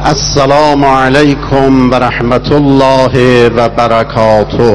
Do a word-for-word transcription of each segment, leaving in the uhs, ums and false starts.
السلام علیکم و رحمت الله و برکاته.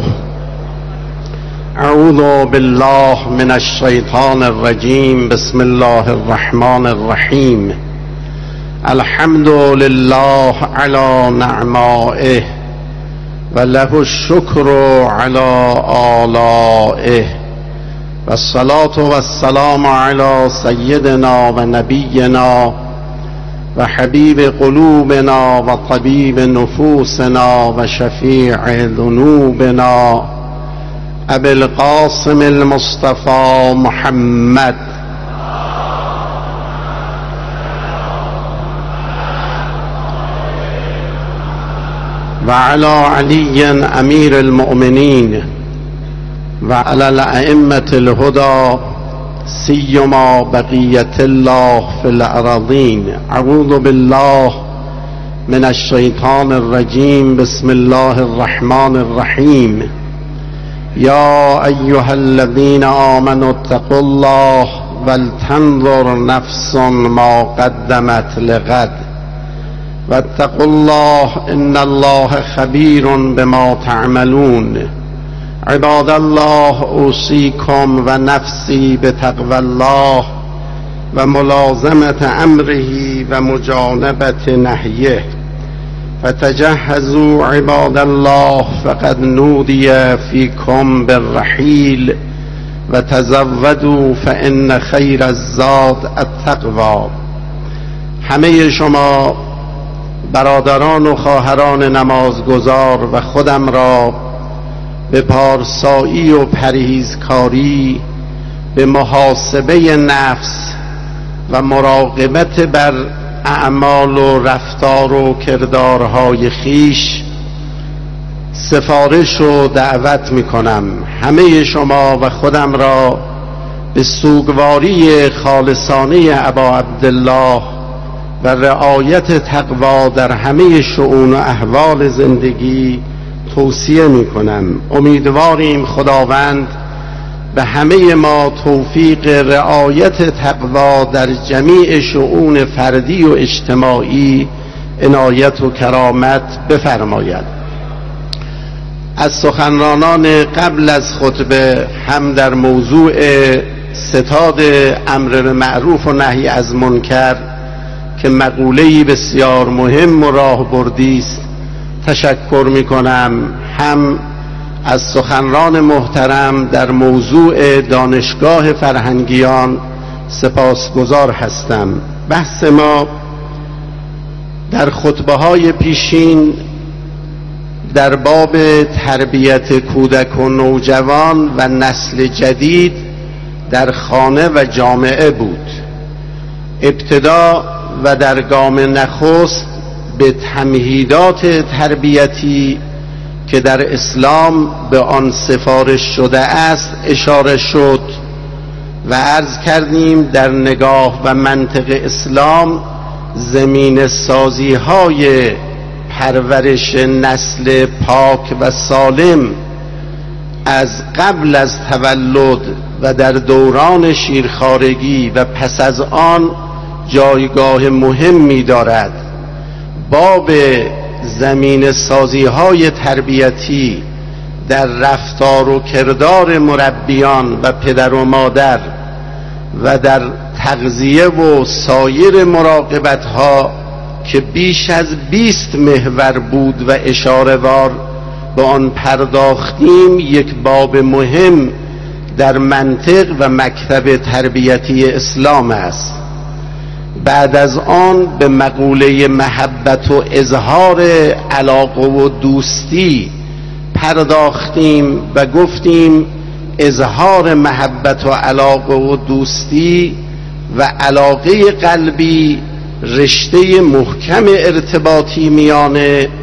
اعوذ بالله من الشیطان الرجیم. بسم الله الرحمن الرحیم. الحمد لله علی نعمائه و له الشکر علی آلائه و الصلاة و السلام علی سیدنا و نبینا و حبیب قلوبنا و طبیب نفوسنا و شفیع ذنوبنا ابی القاسم المصطفى محمد و علی علی امیر المؤمنین و علی الائمة الهدى سیما بقیت الله فی الارضین. اعوذ بالله من الشیطان الرجیم. بسم الله الرحمن الرحیم. یا ایها الذین آمنوا اتقوا الله ولتنظر نفس ما قدمت لغد واتقوا الله ان الله خبیر بما تعملون. عباد الله اوصیکم و نفسی بتقوی الله و ملازمت امره و مجانبت نهیه. فتجهزوا عباد الله فقد نودی فیکم بالرحیل و تزودوا فان خیر الزاد التقوی. همه شما برادران و خواهران نمازگزار و خودم را به پارسایی و پرهیزکاری، به محاسبه نفس و مراقبت بر اعمال و رفتار و کردارهای خیش سفارش و دعوت می کنم. همه شما و خودم را به سوگواری خالصانه ابا عبدالله و رعایت تقوا در همه شؤون و احوال زندگی توصیه می کنم. امیدواریم خداوند به همه ما توفیق رعایت تقوا در جمیع شؤون فردی و اجتماعی عنایت و کرامت بفرماید. از سخنرانان قبل از خطبه هم در موضوع ستاد امر به معروف و نهی از منکر که مقوله‌ای بسیار مهم و راهبردی است تشکر می کنم، هم از سخنران محترم در موضوع دانشگاه فرهنگیان سپاسگزار هستم. بحث ما در خطبه های پیشین در باب تربیت کودک و نوجوان و نسل جدید در خانه و جامعه بود. ابتدا و در گام نخست به تمهیدات تربیتی که در اسلام به آن سفارش شده است اشاره شد و عرض کردیم در نگاه و منطق اسلام زمین سازی های پرورش نسل پاک و سالم از قبل از تولد و در دوران شیرخوارگی و پس از آن جایگاه مهمی دارد. باب زمین سازی های تربیتی در رفتار و کردار مربیان و پدر و مادر و در تغذیه و سایر مراقبت ها که بیش از بیست محور بود و اشاره‌وار به آن پرداختیم، یک باب مهم در منطق و مکتب تربیتی اسلام است. بعد از آن به مقوله محبت و اظهار علاقه و دوستی پرداختیم و گفتیم اظهار محبت و علاقه و دوستی و علاقه قلبی رشته محکم ارتباطی میان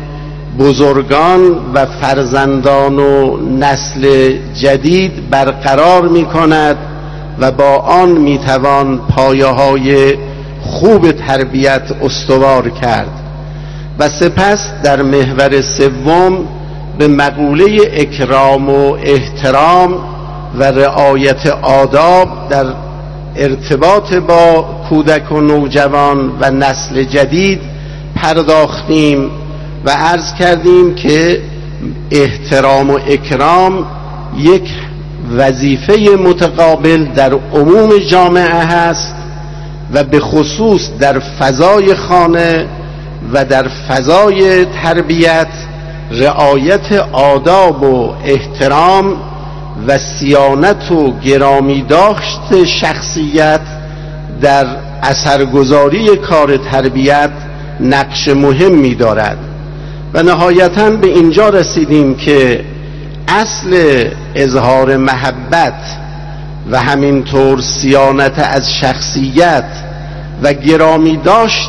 بزرگان و فرزندان و نسل جدید برقرار می کند و با آن می توان پایه های خوب تربیت استوار کرد. و سپس در محور سوم به مقوله اکرام و احترام و رعایت آداب در ارتباط با کودک و نوجوان و نسل جدید پرداختیم و عرض کردیم که احترام و اکرام یک وظیفه متقابل در عموم جامعه هست و به خصوص در فضای خانه و در فضای تربیت رعایت آداب و احترام و صیانت و گرامی داشت شخصیت در اثرگذاری کار تربیت نقش مهمی دارد. و نهایتاً به اینجا رسیدیم که اصل اظهار محبت و همینطور صیانت از شخصیت و گرامی داشت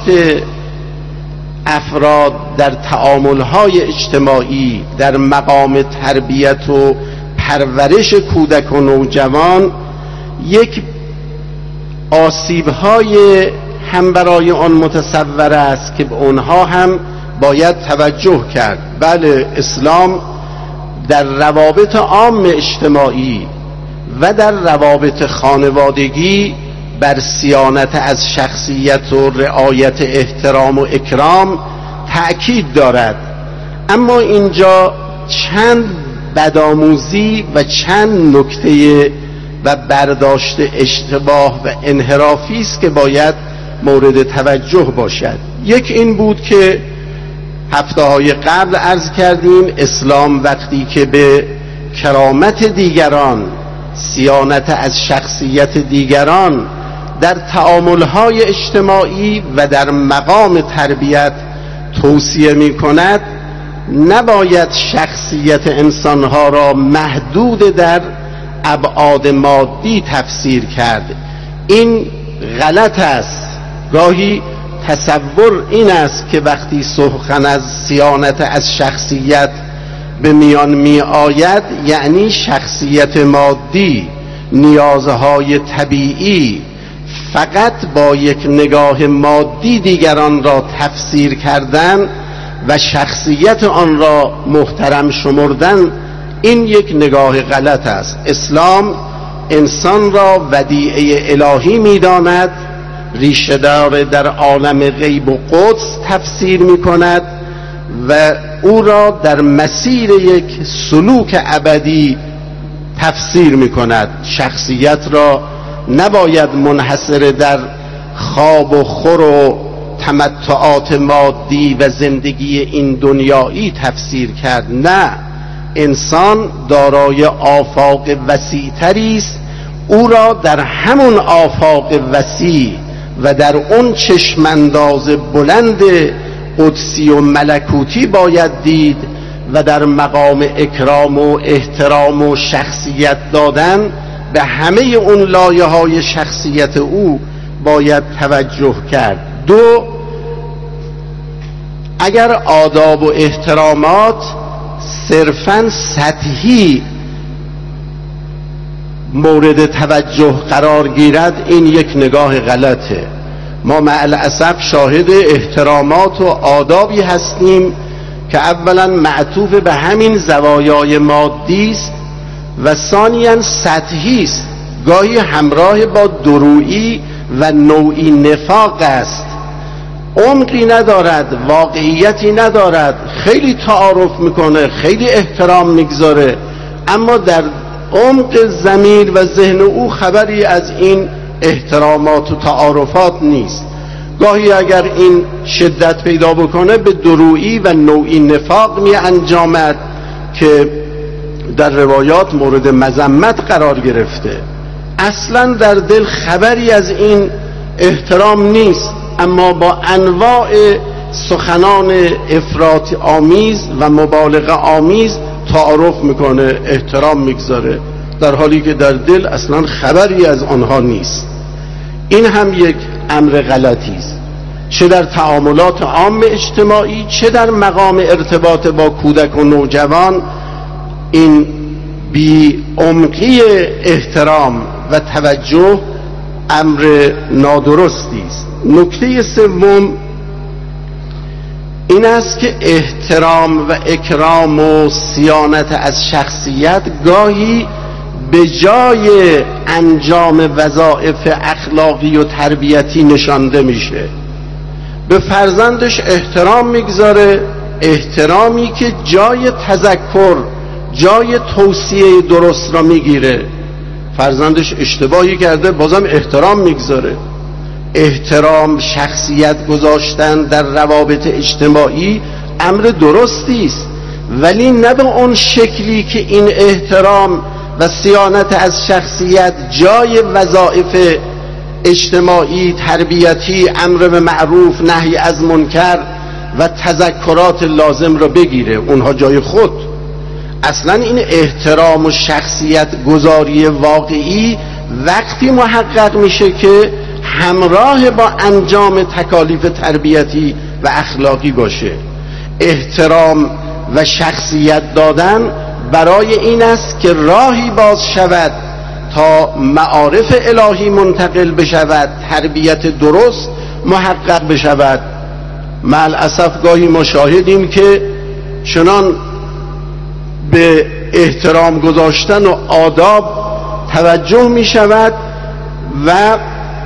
افراد در تعاملهای اجتماعی در مقام تربیت و پرورش کودک و نوجوان یک آسیب‌های هم برای آن متصور است که به آنها هم باید توجه کرد. بله، اسلام در روابط عام اجتماعی و در روابط خانوادگی بر صیانت از شخصیت و رعایت احترام و اکرام تأکید دارد، اما اینجا چند بدآموزی و چند نکته و برداشت اشتباه و انحرافی است که باید مورد توجه باشد. یک این بود که هفته های قبل عرض کردیم اسلام وقتی که به کرامت دیگران، صیانت از شخصیت دیگران در تعاملهای اجتماعی و در مقام تربیت توصیه می کند، نباید شخصیت انسانها را محدود در ابعاد مادی تفسیر کرد. این غلط است. گاهی تصور این است که وقتی سخن از صیانت از شخصیت به میان می آید یعنی شخصیت مادی، نیازهای طبیعی، فقط با یک نگاه مادی دیگران را تفسیر کردن و شخصیت آن را محترم شمردن. این یک نگاه غلط است. اسلام انسان را ودیعه الهی می داند، ریشه دار در عالم غیب و قدس تفسیر می کند و او را در مسیر یک سلوک ابدی تفسیر می کند. شخصیت را نباید منحصر در خواب و خور و تمتعات مادی و زندگی این دنیایی تفسیر کرد. نه، انسان دارای آفاق وسیع‌تری است. او را در همون آفاق وسیع و در اون چشمانداز بلند قدسی و ملکوتی باید دید و در مقام اکرام و احترام و شخصیت دادن به همه اون لایه های شخصیت او باید توجه کرد. دو، اگر آداب و احترامات صرفاً سطحی مورد توجه قرار گیرد، این یک نگاه غلطه. ما مع الاسف شاهد احترامات و آدابی هستیم که اولا معطوف به همین زوایای مادی است و ثانیاً سطحی است، گاهی همراه با درویی و نوعی نفاق است، عمقی ندارد، واقعیتی ندارد، خیلی تعارف میکنه، خیلی احترام میگذاره، اما در عمق ضمیر و ذهن او خبری از این احترامات و تعارفات نیست. گاهی اگر این شدت پیدا بکنه به درویی و نوعی نفاق می انجامد که در روایات مورد مذمت قرار گرفته. اصلا در دل خبری از این احترام نیست، اما با انواع سخنان افراط آمیز و مبالغه آمیز تعارف میکنه، احترام میگذاره، در حالی که در دل اصلا خبری از آنها نیست. این هم یک امر غلطی است، چه در تعاملات عام اجتماعی چه در مقام ارتباط با کودک و نوجوان. این بی عمقی احترام و توجه امر نادرستی است. نکته سوم این است که احترام و اکرام و صیانت از شخصیت گاهی به جای انجام وظایف اخلاقی و تربیتی نشانده میشه. به فرزندش احترام میگذاره، احترامی که جای تذکر، جای توصیه درست را میگیره. فرزندش اشتباهی کرده بازم احترام میگذاره. احترام، شخصیت گذاشتن در روابط اجتماعی امر درستی است، ولی نه به اون شکلی که این احترام و صیانت از شخصیت جای وظایف اجتماعی، تربیتی، امر به معروف، نهی از منکر و تذکرات لازم را بگیره، اونها جای خود. اصلا این احترام و شخصیت گذاری واقعی وقتی محقق میشه که همراه با انجام تکالیف تربیتی و اخلاقی باشه. احترام و شخصیت دادن برای این است که راهی باز شود تا معارف الهی منتقل بشود، تربیت درست محقق بشود. مع الاسف گاهی ما شاهدیم که چنان به احترام گذاشتن و آداب توجه می شود و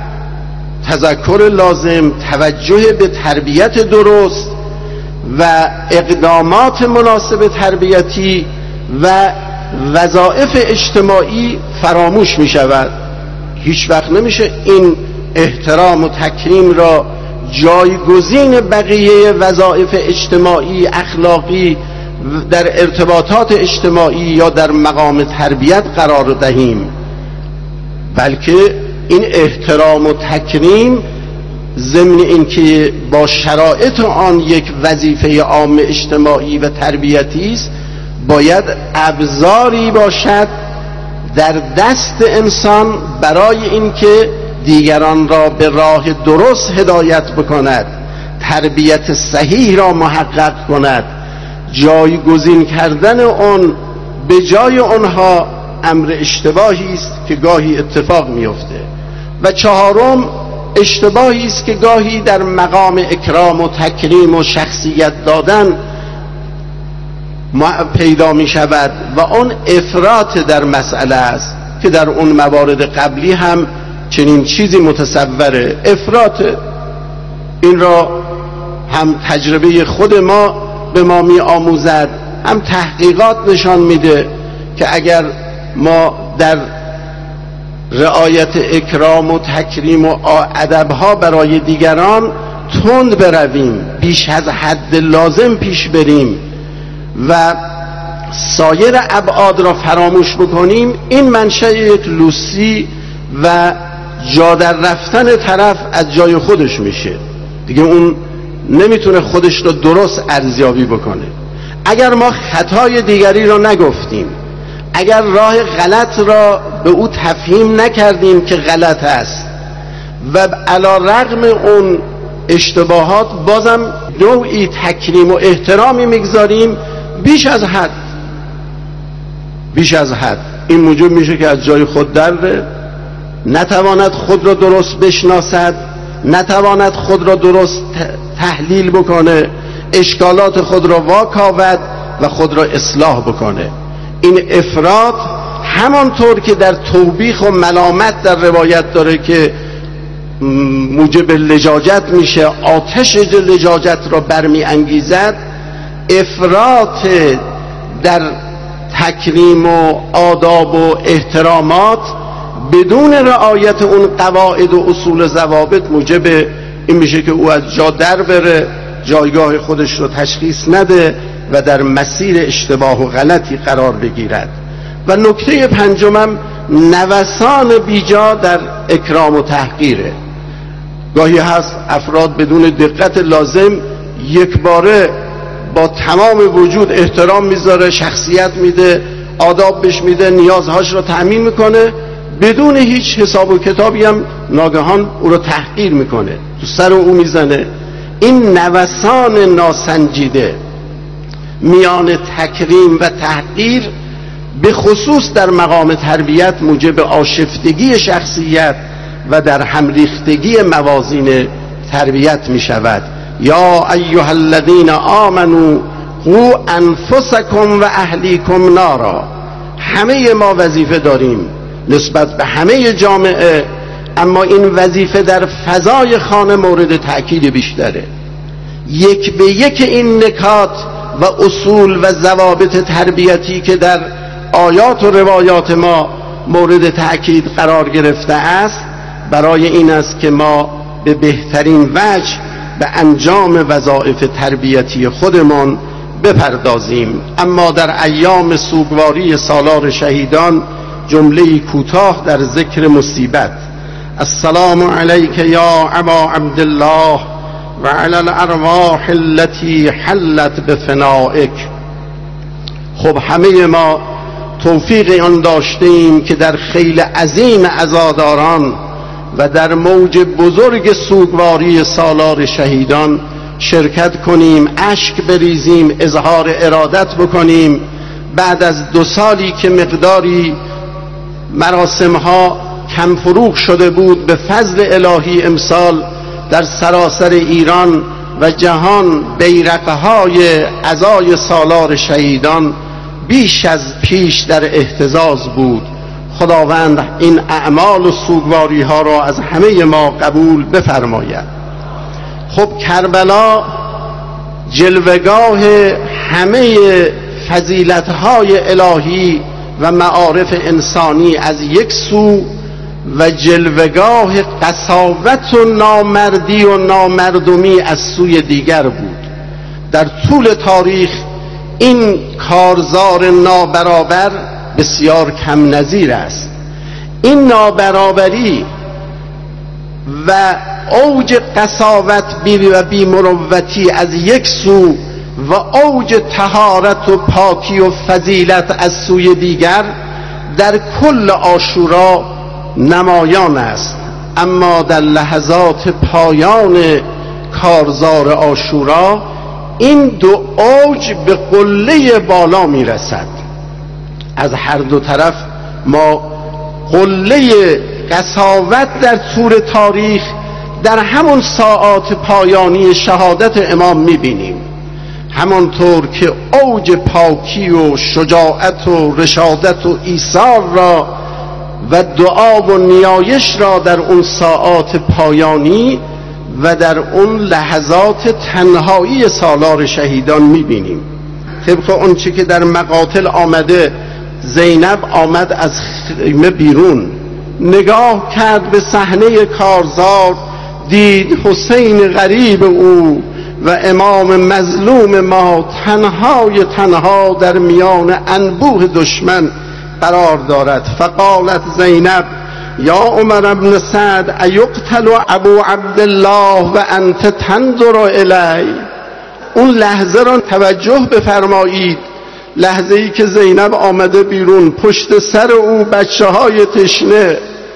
تذکر لازم، توجه به تربیت درست و اقدامات مناسب تربیتی و وظایف اجتماعی فراموش می شود. هیچ وقت نمیشه این احترام و تکریم را جایگزین بقیه وظایف اجتماعی، اخلاقی در ارتباطات اجتماعی یا در مقام تربیت قرار دهیم، بلکه این احترام و تکریم ضمن اینکه با شرایط آن یک وظیفه عام اجتماعی و تربیتی است، باید ابزاری باشد در دست انسان برای اینکه دیگران را به راه درست هدایت بکند، تربیت صحیح را محقق کند. جایگزین کردن اون به جای آنها امر اشتباهی است که گاهی اتفاق میفته. و چهارم، اشتباهی است که گاهی در مقام اکرام و تکریم و شخصیت دادن پیدا می شود و اون افراط در مسئله است که در اون موارد قبلی هم چنین چیزی متصوره. افراط این را هم تجربه خود ما به ما می آموزد، هم تحقیقات نشان میده که اگر ما در رعایت اکرام و تکریم و ادبها برای دیگران تند برویم، بیش از حد لازم پیش بریم و سایر ابعاد را فراموش بکنیم، این منشأ یک لوسی و جا در رفتن طرف از جای خودش میشه. دیگه اون نمیتونه خودش رو درست ارزیابی بکنه. اگر ما خطای دیگری را نگفتیم، اگر راه غلط را به او تفهیم نکردیم که غلط است و علی رغم اون اشتباهات بازم نوعی تکریم و احترامی میگذاریم بیش از حد بیش از حد این موجب میشه که از جای خود در نتواند خود را درست بشناسد، نتواند خود را درست تحلیل بکنه، اشکالات خود را واکاود و خود را اصلاح بکنه. این افراط همانطور که در توبیخ و ملامت در روایت داره که موجب لجاجت میشه، آتش لجاجت را برمی انگیزد، افراط در تکریم و آداب و احترامات بدون رعایت اون قواعد و اصول ضوابط موجب این میشه که او از جا در بره، جایگاه خودش رو تشخیص نده و در مسیر اشتباه و غلطی قرار بگیرد. و نکته پنجمم نوسان بیجا در اکرام و تحقیره. گاهی هست افراد بدون دقت لازم یک باره با تمام وجود احترام میذاره، شخصیت میده، آداب بهش میده، نیازهاش رو تأمین میکنه، بدون هیچ حساب و کتابی هم ناگهان او رو تحقیر میکنه، تو سر او میزنه. این نوسان ناسنجیده میان تکریم و تحقیر به خصوص در مقام تربیت موجب آشفتگی شخصیت و در همریختگی موازین تربیت می شود. یا ایها الذین آمنوا قوا انفسکم و اهلیکم نارا. همه ما وظیفه داریم نسبت به همه جامعه اما این وظیفه در فضای خانه مورد تأکید بیشتره. یک به یک این نکات و اصول و ضوابط تربیتی که در آیات و روایات ما مورد تأکید قرار گرفته است برای این است که ما به بهترین وجه به انجام وظایف تربیتی خودمان بپردازیم. اما در ایام سوگواری سالار شهیدان جمله کوتاه در ذکر مصیبت: السلام علیک یا ابا عبدالله و علی الارواح التي حلت بفنائک. خب همه ما توفیق آن داشتیم که در خیل عظیم عزاداران و در موج بزرگ سوگواری سالار شهیدان شرکت کنیم، اشک بریزیم، اظهار ارادت بکنیم. بعد از دو سالی که مقداری مراسمها کم فروغ شده بود، به فضل الهی امسال در سراسر ایران و جهان بیرقهای عزای سالار شهیدان بیش از پیش در اهتزاز بود. خداوند این اعمال و سوگواری ها را از همه ما قبول بفرماید. خب کربلا جلوگاه همه فضیلت های الهی و معارف انسانی از یک سو و جلوگاه قساوت و نامردی و نامردمی از سوی دیگر بود. در طول تاریخ این کارزار نابرابر بسیار کم نظیر است. این نابرابری و اوج قساوت و بی‌مروتی از یک سو و اوج طهارت و پاکی و فضیلت از سوی دیگر در کل عاشورا نمایان است. اما در لحظات پایان کارزار عاشورا این دو اوج به قله بالا می رسد. از هر دو طرف ما قله قساوت در طول تاریخ در همون ساعات پایانی شهادت امام می بینیم. همانطور که اوج پاکی و شجاعت و رشادت و ایثار را و دعا و نیایش را در اون ساعات پایانی و در اون لحظات تنهایی سالار شهیدان می‌بینیم. طبق اون چه که در مقاتل آمده، زینب آمد از خیمه بیرون، نگاه کرد به صحنه کارزار، دید حسین غریب او و امام مظلوم ما تنهای تنها در میان انبوه دشمن قرار دارد. فقالت زینب یا عمر بن سعد ایقتل ابو عبدالله و انت تنظر الی. اون لحظه را توجه بفرمایید، لحظه ای که زینب آمده بیرون، پشت سر او بچه های تشنه،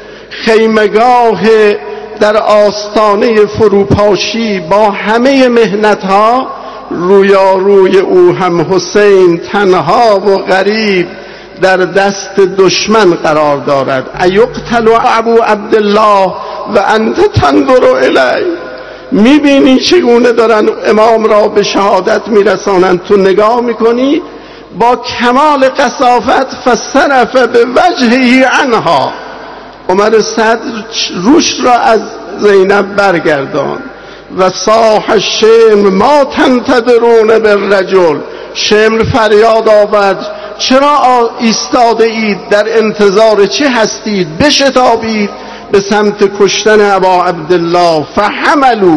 خیمگاه در آستانه فروپاشی با همه مهنت ها، رویاروی او هم حسین تنها و غریب در دست دشمن قرار دارد. ایقتل ابو عبدالله و انت تنظر الی. میبینی چگونه دارن امام را به شهادت میرسانند، تو نگاه میکنی با کمال قساوت. فصرف به وجهه عنها. عمر سعد روش را از زینب برگردان و صاح الشمر ما تنتظرون بالرجل. شمر فریاد آورد چرا ایستاده اید، در انتظار چه هستید؟ بشتابید به سمت کشتن ابا عبدالله. فحملوا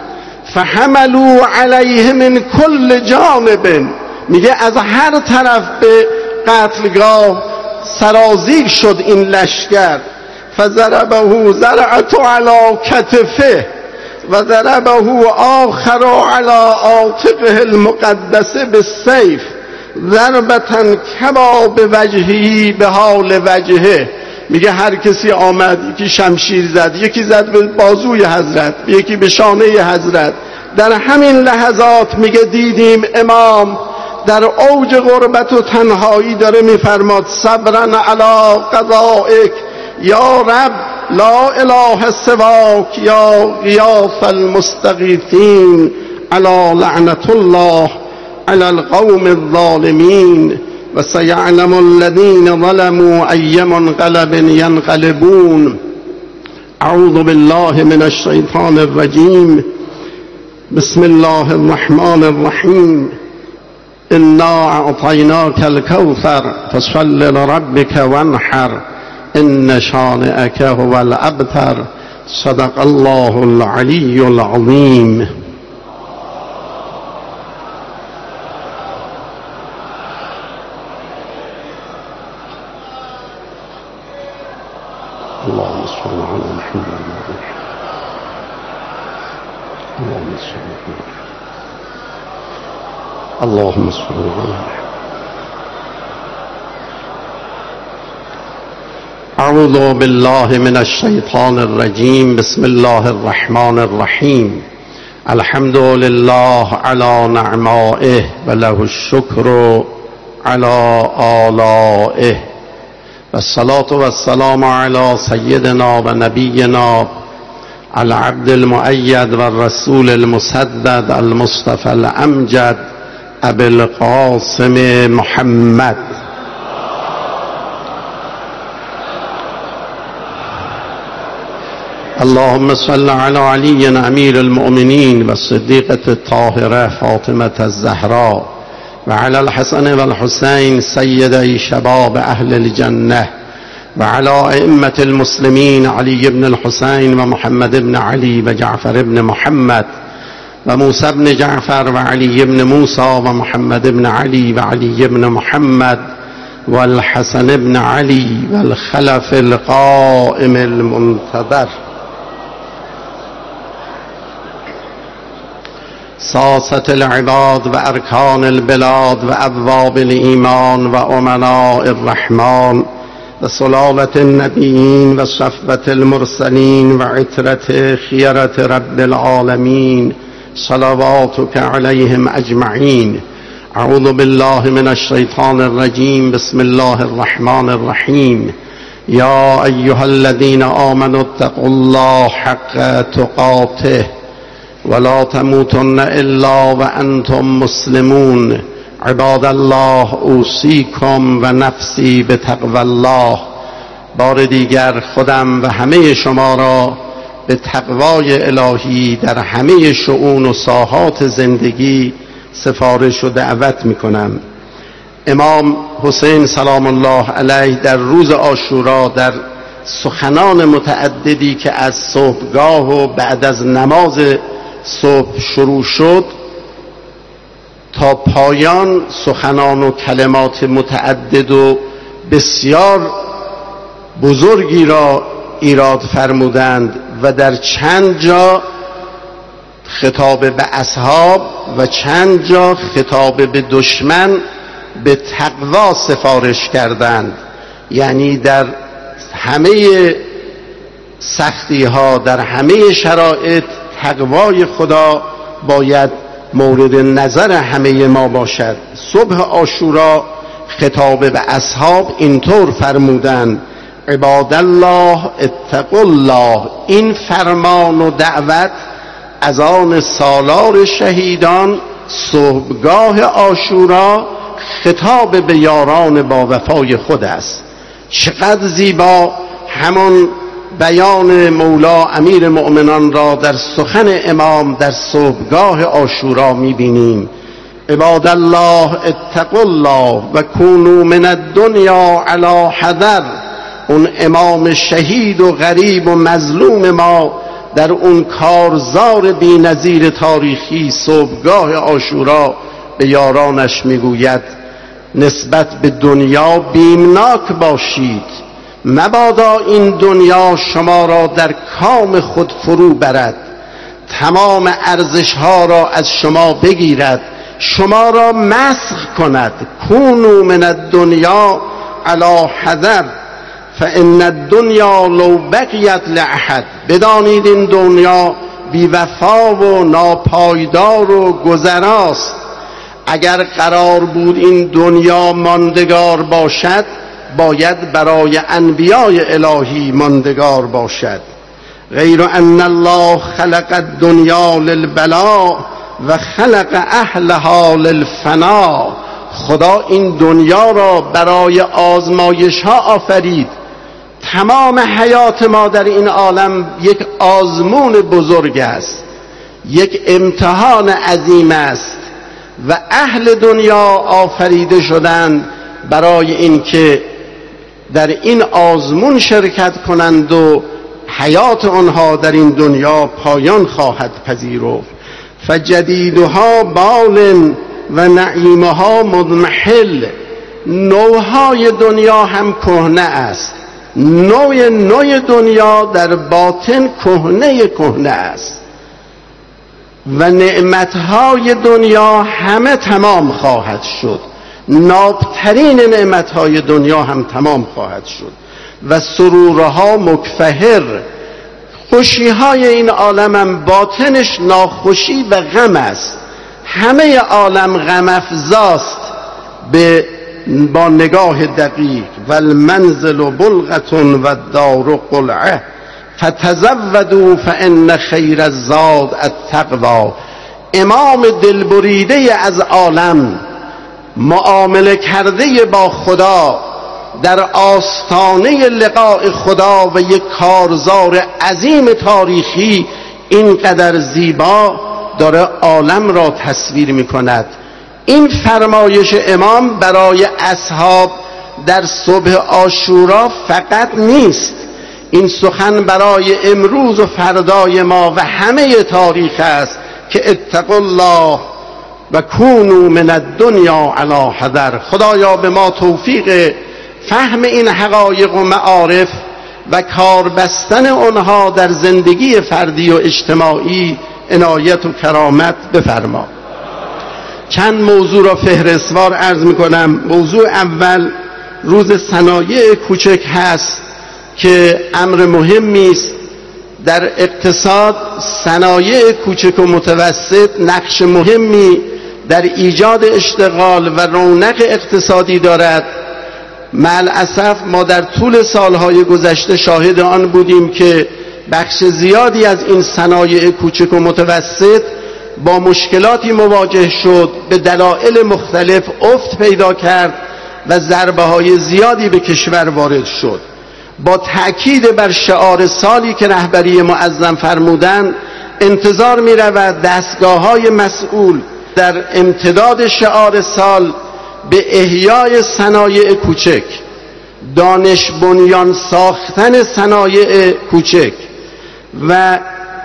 فحملوا علیه من کل جانب. میگه از هر طرف به قتلگاه سرازیر شد این لشکر. فضربه زرعت علی کتفه و ضربه آخر علی عاتقه المقدسه بالسیف ضربتن کبا به وجهی به حال وجهه. میگه هر کسی آمد، یکی شمشیر زد، یکی زد به بازوی حضرت، یکی به شانه حضرت. در همین لحظات میگه دیدیم امام در اوج غربت و تنهایی داره میفرماد صبرن علی قضائک یا رب لا اله سواک یا غیاث المستغیثین علی لعنت الله علی القوم الظالمین و سیعلم الذین ظلموا ای منقلب ینقلبون. اعوذ بالله من الشیطان الرجیم. بسم الله الرحمن الرحیم. انا اعطیناک الکوثر فصل لربک وانحر ان شانئک هو الابتر. صدق الله العلی العظیم. اللهم صل على محمد اللهم صل اللهم صل على اعوذ بالله من الشیطان الرجیم. بسم الله الرحمن الرحیم. الحمد لله على نعمائه و له الشکر على آلائه و الصلاة و السلام على سیدنا و نبینا العبد المؤید و الرسول المسدد المصطفى الامجد ابی القاسم محمد. اللهم صل على علي امير المؤمنين والصديقة الطاهرة فاطمة الزهراء وعلى الحسن والحسين سيدي شباب أهل الجنة وعلى أئمة المسلمين علي بن الحسين ومحمد بن علي وجعفر بن محمد وموسى بن جعفر وعلي بن موسى ومحمد بن علي وعلي بن محمد والحسن بن علي والخلف القائم المنتظر. ساسة العباد و ارکان البلاد و ابواب الایمان و امناء الرحمن و سلالة النبیین و صفوة المرسلین و عترة خیرة رب العالمین صلواتك عليهم اجمعین. اعوذ بالله من الشیطان الرجیم. بسم الله الرحمن الرحیم. یا ایها الذین آمنوا اتقوا الله حق تقاته ولا تموتن الا وانتم مسلمون. عباد الله اوصیکم و نفسی بتقوی الله. بار دیگر خودم و همه شما را به تقوای الهی در همه شؤون و ساحات زندگی سفارش و دعوت می کنم. امام حسین سلام الله علیه در روز عاشورا در سخنان متعددی که از صبحگاه و بعد از نماز صبح شروع شد تا پایان سخنان و کلمات متعدد و بسیار بزرگی را ایراد فرمودند و در چند جا خطاب به اصحاب و چند جا خطاب به دشمن به تقوا سفارش کردند. یعنی در همه سختی ها، در همه شرایط تقوای خدا باید مورد نظر همه ما باشد. صبح عاشورا خطاب به اصحاب اینطور فرمودند: عباد الله اتقوا الله. این فرمان و دعوت از آن سالار شهیدان صبحگاه عاشورا خطاب به یاران با وفای خود است. چقدر زیبا همون بیان مولا امیر مؤمنان را در سخن امام در صبحگاه عاشورا می‌بینیم. عباد الله اتقوا الله و کونوا من الدنیا علی حذر. اون امام شهید و غریب و مظلوم ما در اون کارزار بی‌نظیر تاریخی صبحگاه عاشورا به یارانش میگوید نسبت به دنیا بیمناک باشید، مبادا این دنیا شما را در کام خود فرو برد، تمام ارزش ها را از شما بگیرد، شما را مسخ کند. کونوا من الدنیا علی حذر فان الدنیا لو بقیت لاحد. بدانید این دنیا بی وفا و ناپایدار و گذراست. اگر قرار بود این دنیا ماندگار باشد باید برای انبیاء الهی ماندگار باشد. غیر ان الله خلق الدنیا للبلاء و خلق اهلها للفنا. خدا این دنیا را برای آزمایش ها آفرید. تمام حیات ما در این عالم یک آزمون بزرگ است، یک امتحان عظیم است و اهل دنیا آفریده شدند برای اینکه در این آزمون شرکت کنند و حیات آنها در این دنیا پایان خواهد پذیرفت. فجدیدها بال و نعیمها مضمحل. نوهای دنیا هم کهنه است، نوع نوع دنیا در باطن کهنه کهنه است و نعمتهای دنیا همه تمام خواهد شد، نابترین نعمتهای دنیا هم تمام خواهد شد و سرورها مکفهر. خوشیهای این عالم هم باطنش ناخوشی و غم است، همه عالم غم افزاست به با نگاه دقیق. و المنزل بلغة و الدار قلعه فتزودوا فان خیر الزاد التقوی. امام دلبریده از عالم، معامله کرده با خدا، در آستانه لقاء خدا و یک کارزار عظیم تاریخی اینقدر زیبا داره عالم را تصویر می کند. این فرمایش امام برای اصحاب در صبح عاشورا فقط نیست، این سخن برای امروز و فردای ما و همه تاریخ است که اتقوا الله و کونوا من الدنیا علی حذر. خدایا به ما توفیق فهم این حقایق و معارف و کار بستن آنها در زندگی فردی و اجتماعی عنایت و کرامت بفرما. چند موضوع را فهرستوار عرض میکنم. موضوع اول روز صنایع کوچک هست که امر مهمی است در اقتصاد. صنایع کوچک و متوسط نقش مهمی در ایجاد اشتغال و رونق اقتصادی دارد. مع الاسف ما در طول سالهای گذشته شاهد آن بودیم که بخش زیادی از این صنایع کوچک و متوسط با مشکلاتی مواجه شد، به دلایل مختلف افت پیدا کرد و ضربه های زیادی به کشور وارد شد. با تأکید بر شعار سالی که رهبری معظم فرمودند، انتظار می رود دستگاه های مسئول در امتداد شعار سال به احیای صنایع کوچک، دانش بنیان ساختن صنایع کوچک و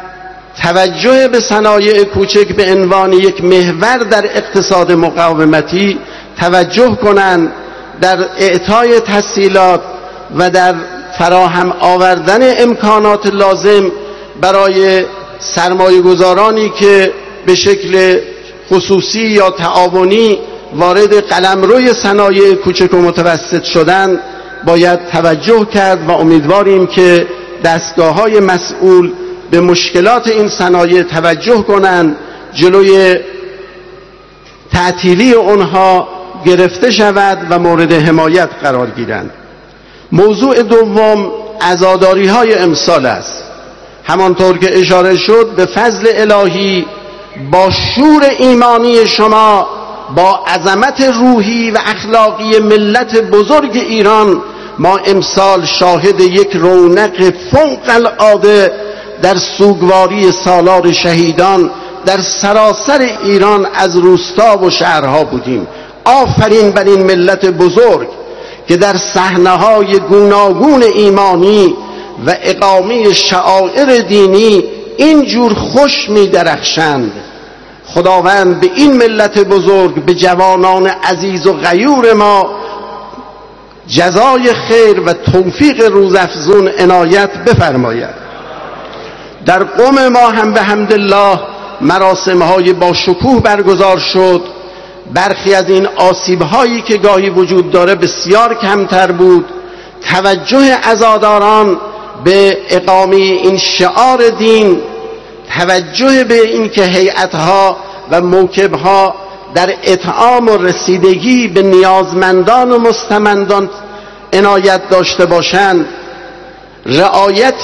توجه به صنایع کوچک به عنوان یک محور در اقتصاد مقاومتی توجه کنند، در اعطای تسهیلات و در فراهم آوردن امکانات لازم برای سرمایه گذارانی که به شکل خصوصی یا تعاونی وارد قلمروی صنایع کوچک و متوسط شدن باید توجه کرد و امیدواریم که دستگاه‌های مسئول به مشکلات این صنایع توجه کنند، جلوی تعطیلی آنها گرفته شود و مورد حمایت قرار گیرند. موضوع دوم عزاداری‌های امسال است. همانطور که اشاره شد به فضل الهی با شور ایمانی شما، با عظمت روحی و اخلاقی ملت بزرگ ایران، ما امسال شاهد یک رونق فوق العاده در سوگواری سالار شهیدان در سراسر ایران از روستا و شهرها بودیم. آفرین بر این ملت بزرگ که در صحنه‌های گوناگون ایمانی و اقامه شعائر دینی اینجور خوش می درخشند. خداوند به این ملت بزرگ، به جوانان عزیز و غیور ما جزای خیر و توفیق روزافزون عنایت بفرماید. در قم ما هم به حمدالله مراسم‌های با شکوه برگزار شد. برخی از این آسیب‌هایی که گاهی وجود داره بسیار کمتر بود. توجه عزاداران به اقامه این شعار دین، توجه به این که هیئت‌ها و موکب‌ها در اطعام و رسیدگی به نیازمندان و مستمندان عنایت داشته باشند، رعایت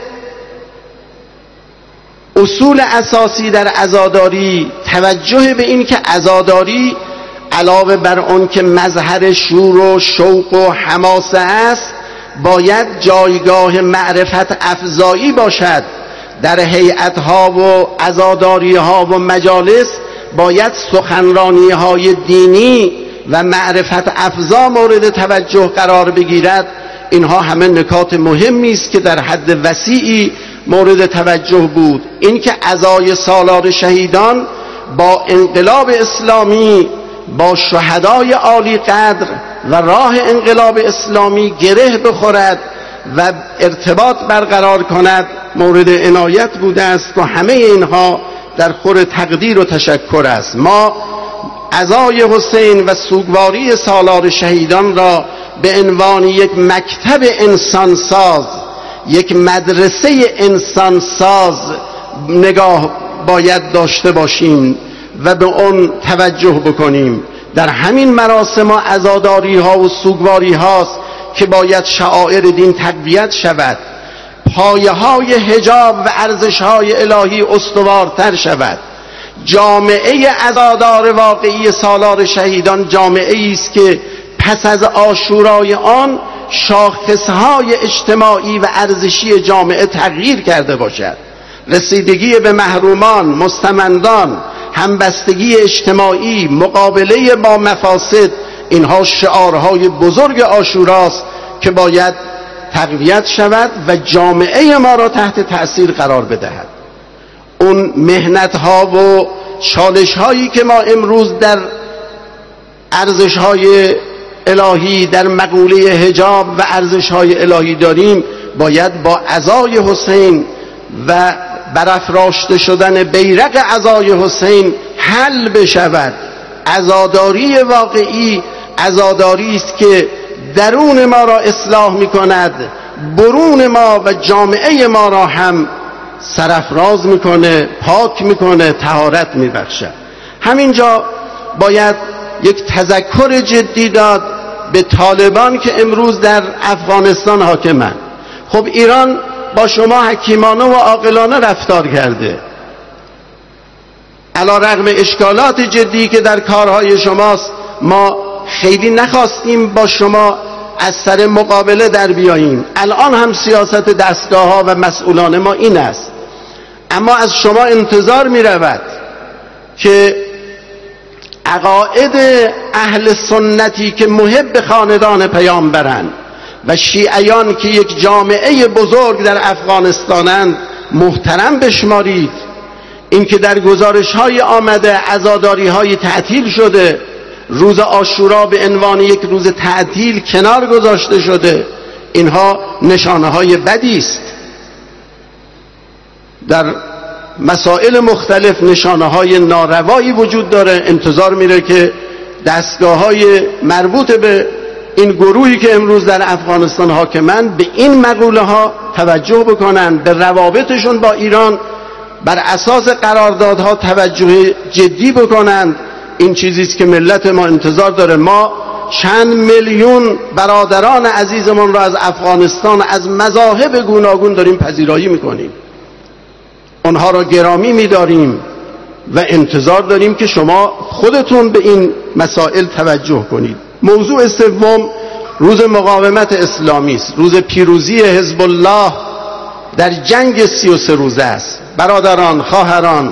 اصول اساسی در عزاداری، توجه به این که عزاداری علاوه بر آن که مظهر شور و شوق و حماسه است، باید جایگاه معرفت افزایی باشد. در هیئت‌ها و عزاداری‌ها و مجالس باید سخنرانی‌های دینی و معرفت افزا مورد توجه قرار بگیرد. اینها همه نکات مهمی است که در حد وسیعی مورد توجه بود. اینکه عزای سالار شهیدان با انقلاب اسلامی، با شهدای عالی قدر و راه انقلاب اسلامی گره بخورد و ارتباط برقرار کند مورد عنایت بوده است و همه اینها در خور تقدیر و تشکر است. ما عزای حسین و سوگواری سالار شهیدان را به عنوان یک مکتب انسانساز، یک مدرسه انسانساز نگاه باید داشته باشیم و به اون توجه بکنیم. در همین مراسم و عزاداری ها و سوگواری هاست که باید شعائر دین تقویت شود، پایه های حجاب و ارزش های الهی استوارتر شود. جامعه عزادار واقعی سالار شهیدان جامعه است که پس از عاشورای آن شاخصهای اجتماعی و ارزشی جامعه تغییر کرده باشد. رسیدگی به محرومان، مستمندان، همبستگی اجتماعی، مقابله با مفاسد، اینها شعارهای بزرگ عاشوراست که باید تقویت شود و جامعه ما را تحت تأثیر قرار بدهد. اون مهنت‌ها و چالش‌هایی که ما امروز در ارزش‌های الهی، در مقوله حجاب و ارزش‌های الهی داریم، باید با عزای حسین و برافراشته شدن بیرق عزای حسین حل بشود. عزاداری واقعی عزاداری است که درون ما را اصلاح می‌کند، برون ما و جامعه ما را هم سرافراز میکنه، پاک میکنه، طهارت میبخشد. همینجا باید یک تذکر جدی داد به طالبان که امروز در افغانستان حاکمند. خب ایران با شما حکیمانه و عاقلانه رفتار کرده، علی رغم اشکالات جدی که در کارهای شماست. ما خیلی نخواستیم با شما از سر مقابله در بیاییم. الان هم سیاست دستگاه ها و مسئولان ما این است، اما از شما انتظار می رود که عقاید اهل سنتی که محب خاندان پیامبرند و شیعیان که یک جامعه بزرگ در افغانستانند محترم بشمارید. این که در گزارش های آمده عزاداری های تعطیل شده، روز عاشورا به عنوان یک روز تعطیل کنار گذاشته شده، اینها نشانه های بدی است. در مسائل مختلف نشانه های ناروایی وجود داره. انتظار میره که دستگاه های مربوط به این گروهی که امروز در افغانستان حاکمند به این مقوله ها توجه بکنن، به روابطشون با ایران بر اساس قراردادها توجه جدی بکنند. این چیزی است که ملت ما انتظار داره. ما چند میلیون برادران عزیزمون را از افغانستان از مذاهب گوناگون داریم پذیرایی میکنیم، اونها را گرامی میداریم و انتظار داریم که شما خودتون به این مسائل توجه کنید. موضوع سوم روز مقاومت اسلامی است، روز پیروزی حزب الله در جنگ سی و سه روزه است. برادران، خواهران،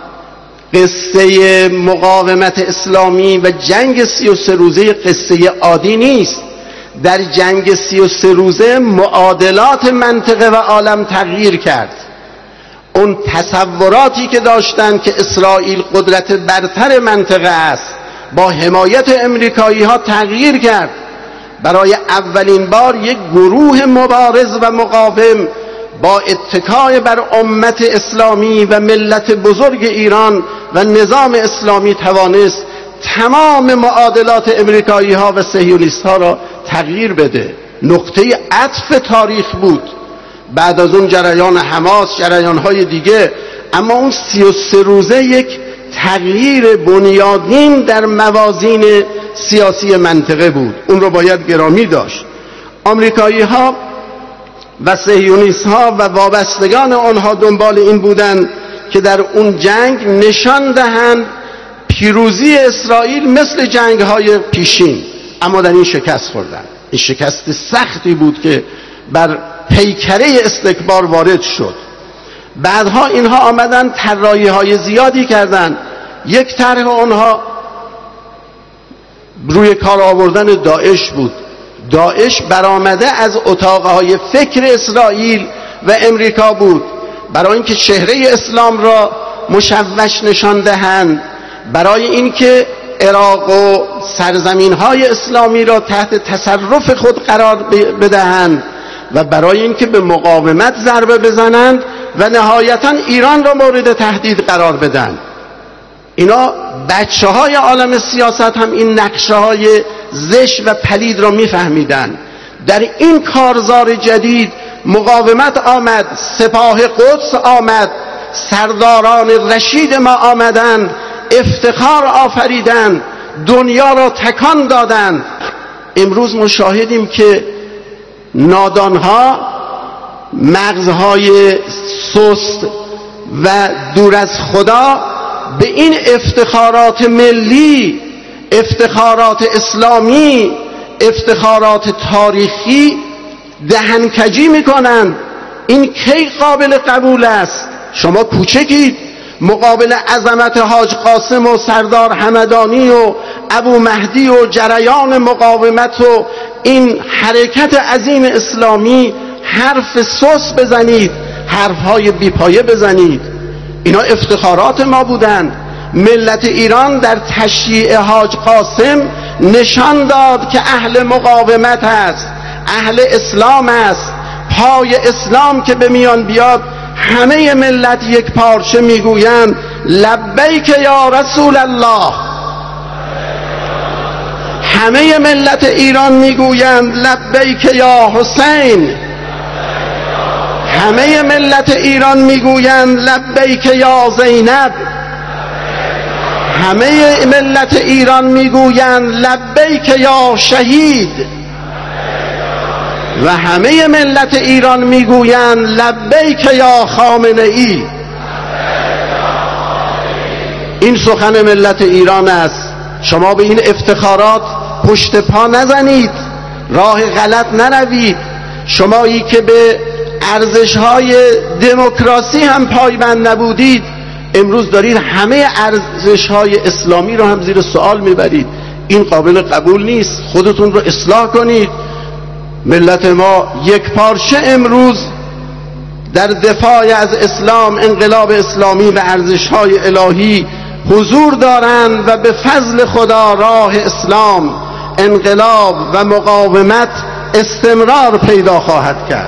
قصه مقاومت اسلامی و جنگ سی و سه روزه قصه عادی نیست. در جنگ سی و سه روزه معادلات منطقه و عالم تغییر کرد. اون تصوراتی که داشتن که اسرائیل قدرت برتر منطقه است با حمایت امریکایی ها تغییر کرد. برای اولین بار یک گروه مبارز و مقاوم با اتکای بر امت اسلامی و ملت بزرگ ایران و نظام اسلامی توانست تمام معادلات امریکایی ها و صهیونیست ها را تغییر بده. نقطه عطف تاریخ بود. بعد از اون جریان حماس، جریان های دیگه، اما اون سی و سه روزه یک تغییر بنیادین در موازین سیاسی منطقه بود. اون رو باید گرامی داشت. آمریکایی ها و صهیونیست ها و وابستگان آنها دنبال این بودند که در اون جنگ نشان دهند پیروزی اسرائیل مثل جنگ های پیشین، اما در این شکست خوردند. این شکست سختی بود که بر پیکره استکبار وارد شد. بعدها اینها آمدن طراحی های زیادی کردن. یک طرح آنها روی کار آوردن داعش بود. داعش برآمده از اتاقهای فکر اسرائیل و امریکا بود، برای اینکه چهره اسلام را مشوش نشان دهند، برای اینکه عراق و سرزمین‌های اسلامی را تحت تصرف خود قرار بدهند و برای اینکه به مقاومت ضربه بزنند و نهایتاً ایران را مورد تهدید قرار بدن. اینا بچه های عالم سیاست هم این نقشه های زشت و پلید را میفهمیدن. در این کارزار جدید مقاومت آمد، سپاه قدس آمد، سرداران رشید ما آمدند، افتخار آفریدند، دنیا را تکان دادند. امروز مشاهدیم که نادانها مغزهای سست و دور از خدا به این افتخارات ملی، افتخارات اسلامی، افتخارات تاریخی دهنکجی میکنند. این کی قابل قبول است؟ شما کوچکید مقابل عظمت حاج قاسم و سردار همدانی و ابو مهدی و جریان مقاومت و این حرکت عظیم اسلامی حرف سوس بزنید، حرفهای بیپایه بزنید. اینا افتخارات ما بودند. ملت ایران در تشییع حاج قاسم نشان داد که اهل مقاومت است، اهل اسلام است. پای اسلام که به میان بیاد همه ملت یک پارچه میگویند لبیک یا رسول الله. همه ملت ایران میگویند لبیک یا حسین. همه ملت ایران میگویند لبیک یا زینب. همه ملت ایران میگویند لبیک یا شهید. و همه ملت ایران میگویند لبیک یا خامنه ای. این سخن ملت ایران است. شما به این افتخارات پشت پا نزنید، راه غلط نروید. شمایی که به ارزش‌های دموکراسی هم پایبند نبودید، امروز دارید همه ارزش‌های اسلامی رو هم زیر سوال میبرید. این قابل قبول نیست. خودتون رو اصلاح کنید. ملت ما یک پارچه امروز در دفاع از اسلام، انقلاب اسلامی و ارزش‌های الهی حضور دارند و به فضل خدا راه اسلام، انقلاب و مقاومت استمرار پیدا خواهد کرد.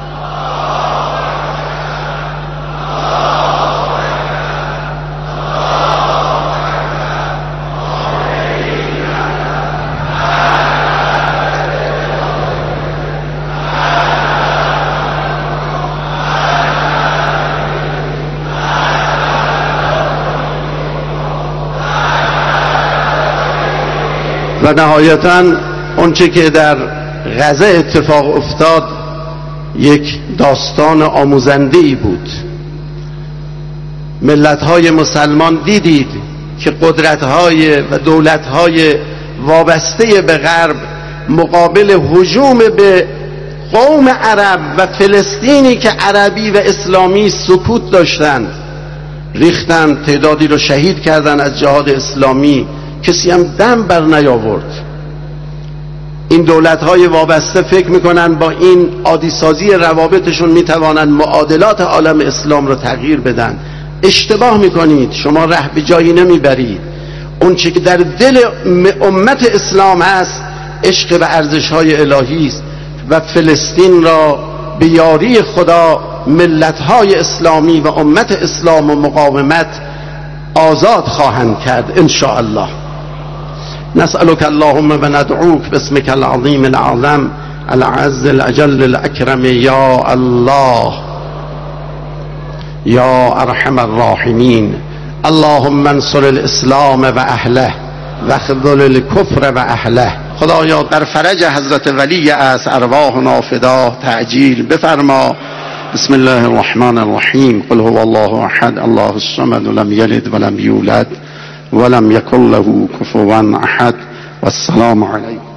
و نهایتاً اونچه که در غزه اتفاق افتاد یک داستان آموزنده‌ای بود. ملت‌های مسلمان دیدید که قدرت‌های و دولت‌های وابسته به غرب مقابل هجوم به قوم عرب و فلسطینی که عربی و اسلامی سکوت داشتند، ریختند، تعدادی رو شهید کردند از جهاد اسلامی. کسی هم دم بر نیاورد. این دولت‌های وابسته فکر میکنن با این عادیسازی روابطشون میتوانند معادلات عالم اسلام رو تغییر بدن. اشتباه میکنید. شما ره به جایی نمیبرید. اون چی که در دل امت اسلام هست عشق و ارزش‌های الهی است و فلسطین را به یاری خدا ملت‌های اسلامی و امت اسلام و مقاومت آزاد خواهند کرد ان شاء الله. نسألك اللهم و ندعوك باسمك العظيم الأعظم العز الأجل الأكرم يا الله يا أرحم الراحمين. اللهم انصر الإسلام وأهله واخذل الكفر وأهله. خدایا در فرج حضرت ولی از ارواحنا فدا تعجیل بفرما. بسم الله الرحمن الرحیم. قل هو الله احد الله الصمد لم یلد ولم یولد ولم یکن له کفوا احد. والسلام علیکم.